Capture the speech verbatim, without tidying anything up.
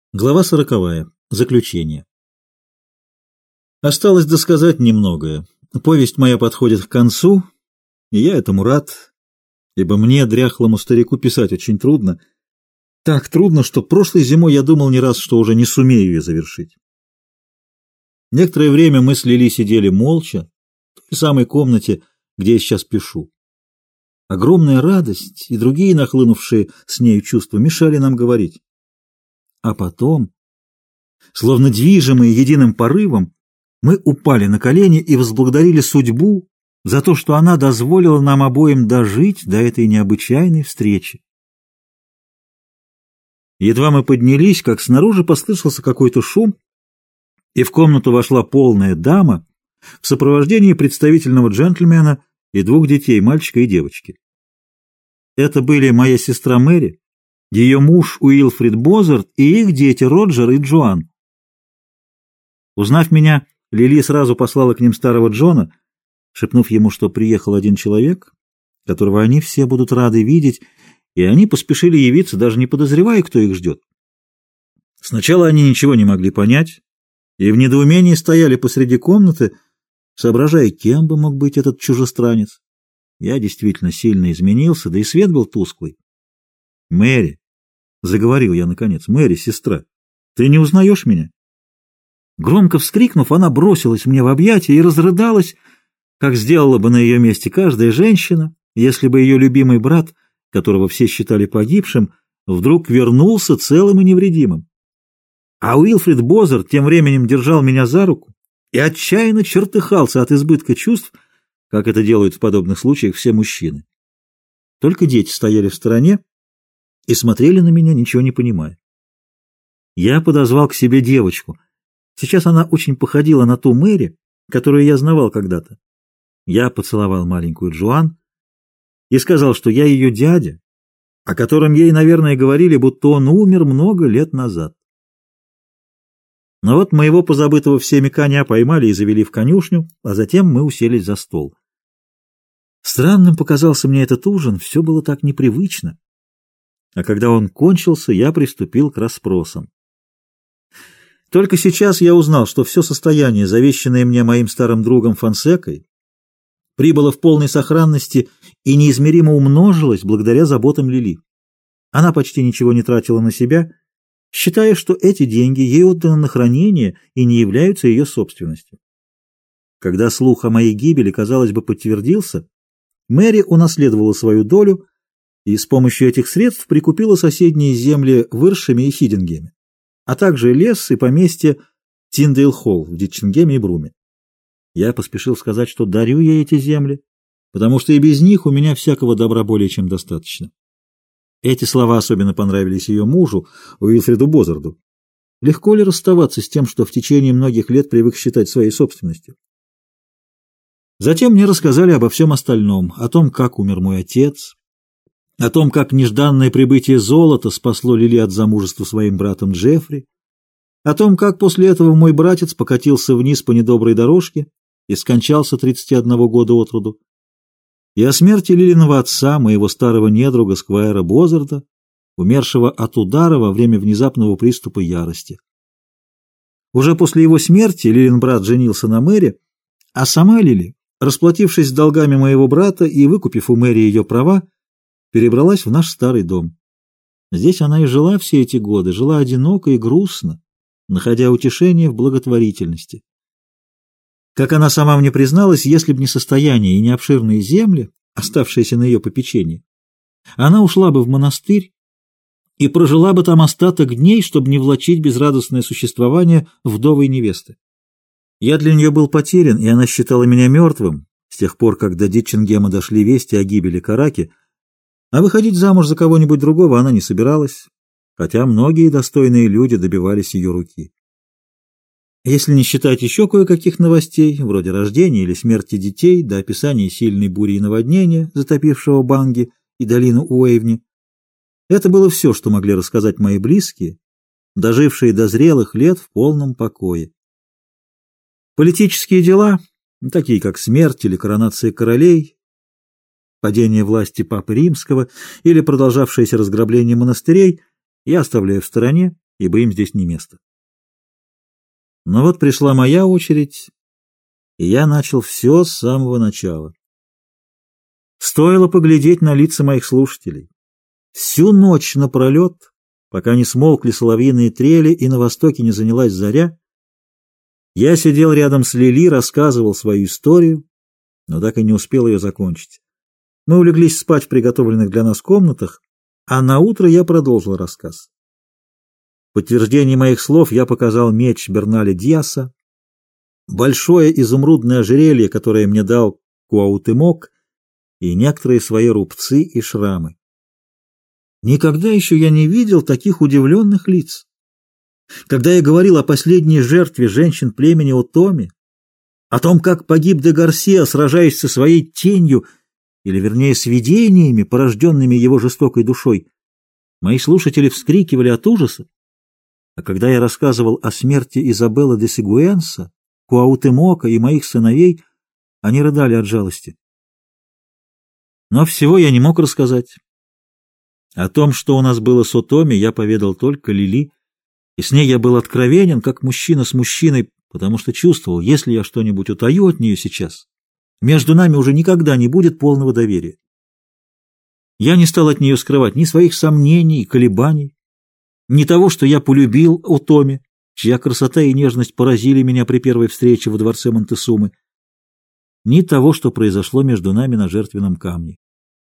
Глава сороковая. Заключение. Осталось досказать немногое. Повесть моя подходит к концу, и я этому рад, ибо мне, дряхлому старику, писать очень трудно. Так трудно, что прошлой зимой я думал не раз, что уже не сумею ее завершить. Некоторое время мы с Лили сидели молча в той самой комнате, где я сейчас пишу. Огромная радость и другие нахлынувшие с нею чувства мешали нам говорить. А потом, словно движимые единым порывом, мы упали на колени и возблагодарили судьбу за то, что она дозволила нам обоим дожить до этой необычайной встречи. Едва мы поднялись, как снаружи послышался какой-то шум, и в комнату вошла полная дама в сопровождении представительного джентльмена и двух детей, мальчика и девочки. Это были моя сестра Мэри, ее муж Уилфрид Бозард и их дети Роджер и Джоан. Узнав меня, Лили сразу послала к ним старого Джона, шепнув ему, что приехал один человек, которого они все будут рады видеть, и они поспешили явиться, даже не подозревая, кто их ждет. Сначала они ничего не могли понять, и в недоумении стояли посреди комнаты, соображая, кем бы мог быть этот чужестранец. Я действительно сильно изменился, да и свет был тусклый. «Мэри», — заговорил я наконец, — «Мэри, сестра, ты не узнаешь меня?» Громко вскрикнув, она бросилась мне в объятия и разрыдалась, как сделала бы на ее месте каждая женщина, если бы ее любимый брат, которого все считали погибшим, вдруг вернулся целым и невредимым. А Уилфрид Бозард тем временем держал меня за руку и отчаянно чертыхался от избытка чувств, как это делают в подобных случаях все мужчины. Только дети стояли в стороне и смотрели на меня, ничего не понимая. Я подозвал к себе девочку. Сейчас она очень походила на ту Мэри, которую я знавал когда-то. Я поцеловал маленькую Джоан и сказал, что я ее дядя, о котором ей, наверное, говорили, будто он умер много лет назад. Но вот моего позабытого всеми коня поймали и завели в конюшню, а затем мы уселись за стол. Странным показался мне этот ужин, все было так непривычно. А когда он кончился, я приступил к расспросам. Только сейчас я узнал, что все состояние, завещанное мне моим старым другом Фонсекой, прибыло в полной сохранности и неизмеримо умножилось благодаря заботам Лили. Она почти ничего не тратила на себя, считая, что эти деньги ей отданы на хранение и не являются ее собственностью. Когда слух о моей гибели, казалось бы, подтвердился, Мэри унаследовала свою долю и с помощью этих средств прикупила соседние земли в Иршеме и Хидингеме, а также лес и поместье Тиндейл-Холл в Дитчингеме и Бруме. Я поспешил сказать, что дарю ей эти земли, потому что и без них у меня всякого добра более чем достаточно. Эти слова особенно понравились ее мужу, Уилфриду Бозарду. Легко ли расставаться с тем, что в течение многих лет привык считать своей собственностью? Затем мне рассказали обо всем остальном, о том, как умер мой отец, о том, как нежданное прибытие золота спасло Лили от замужества своим братом Джеффри, о том, как после этого мой братец покатился вниз по недоброй дорожке и скончался тридцати одного года от роду, и о смерти Лилиного отца, моего старого недруга Сквайра Бозарда, умершего от удара во время внезапного приступа ярости. Уже после его смерти Лилин брат женился на Мэри, а сама Лили, расплатившись с долгами моего брата и выкупив у Мэри ее права, перебралась в наш старый дом. Здесь она и жила все эти годы, жила одиноко и грустно, находя утешение в благотворительности. Как она сама мне призналась, если б не состояние и не обширные земли, оставшиеся на ее попечении, она ушла бы в монастырь и прожила бы там остаток дней, чтобы не влачить безрадостное существование вдовой невесты. Я для нее был потерян, и она считала меня мертвым с тех пор, как до Дитчингема дошли вести о гибели Караки, а выходить замуж за кого-нибудь другого она не собиралась, хотя многие достойные люди добивались ее руки. Если не считать еще кое-каких новостей, вроде рождения или смерти детей, до описания сильной бури и наводнения, затопившего Банги и долину Уэйвни, это было все, что могли рассказать мои близкие, дожившие до зрелых лет в полном покое. Политические дела, такие как смерть или коронация королей, падение власти Папы Римского или продолжавшееся разграбление монастырей, я оставляю в стороне ибо им здесь не место. Но вот пришла моя очередь, и я начал все с самого начала. Стоило поглядеть на лица моих слушателей. Всю ночь напролет, пока не смолкли соловьиные трели и на востоке не занялась заря, я сидел рядом с Лили, рассказывал свою историю, но так и не успел ее закончить. Мы улеглись спать в приготовленных для нас комнатах, а на утро я продолжил рассказ. В подтверждение моих слов я показал меч Берналя Диаса, большое изумрудное ожерелье, которое мне дал Куаутемок, и некоторые свои рубцы и шрамы. Никогда еще я не видел таких удивленных лиц. Когда я говорил о последней жертве женщин племени Отоми, о том, как погиб де Гарсиа, сражаясь со своей тенью, или, вернее, с видениями, порожденными его жестокой душой, мои слушатели вскрикивали от ужаса, а когда я рассказывал о смерти Изабеллы де Сигуэнса, Куаутемока и моих сыновей, они рыдали от жалости. Но всего я не мог рассказать. О том, что у нас было с Отоми, я поведал только Лили, и с ней я был откровенен, как мужчина с мужчиной, потому что чувствовал, если я что-нибудь утаю от нее сейчас, между нами уже никогда не будет полного доверия. Я не стал от нее скрывать ни своих сомнений и колебаний, ни того, что я полюбил Отоми, чья красота и нежность поразили меня при первой встрече во дворце Монтесумы, ни того, что произошло между нами на жертвенном камне.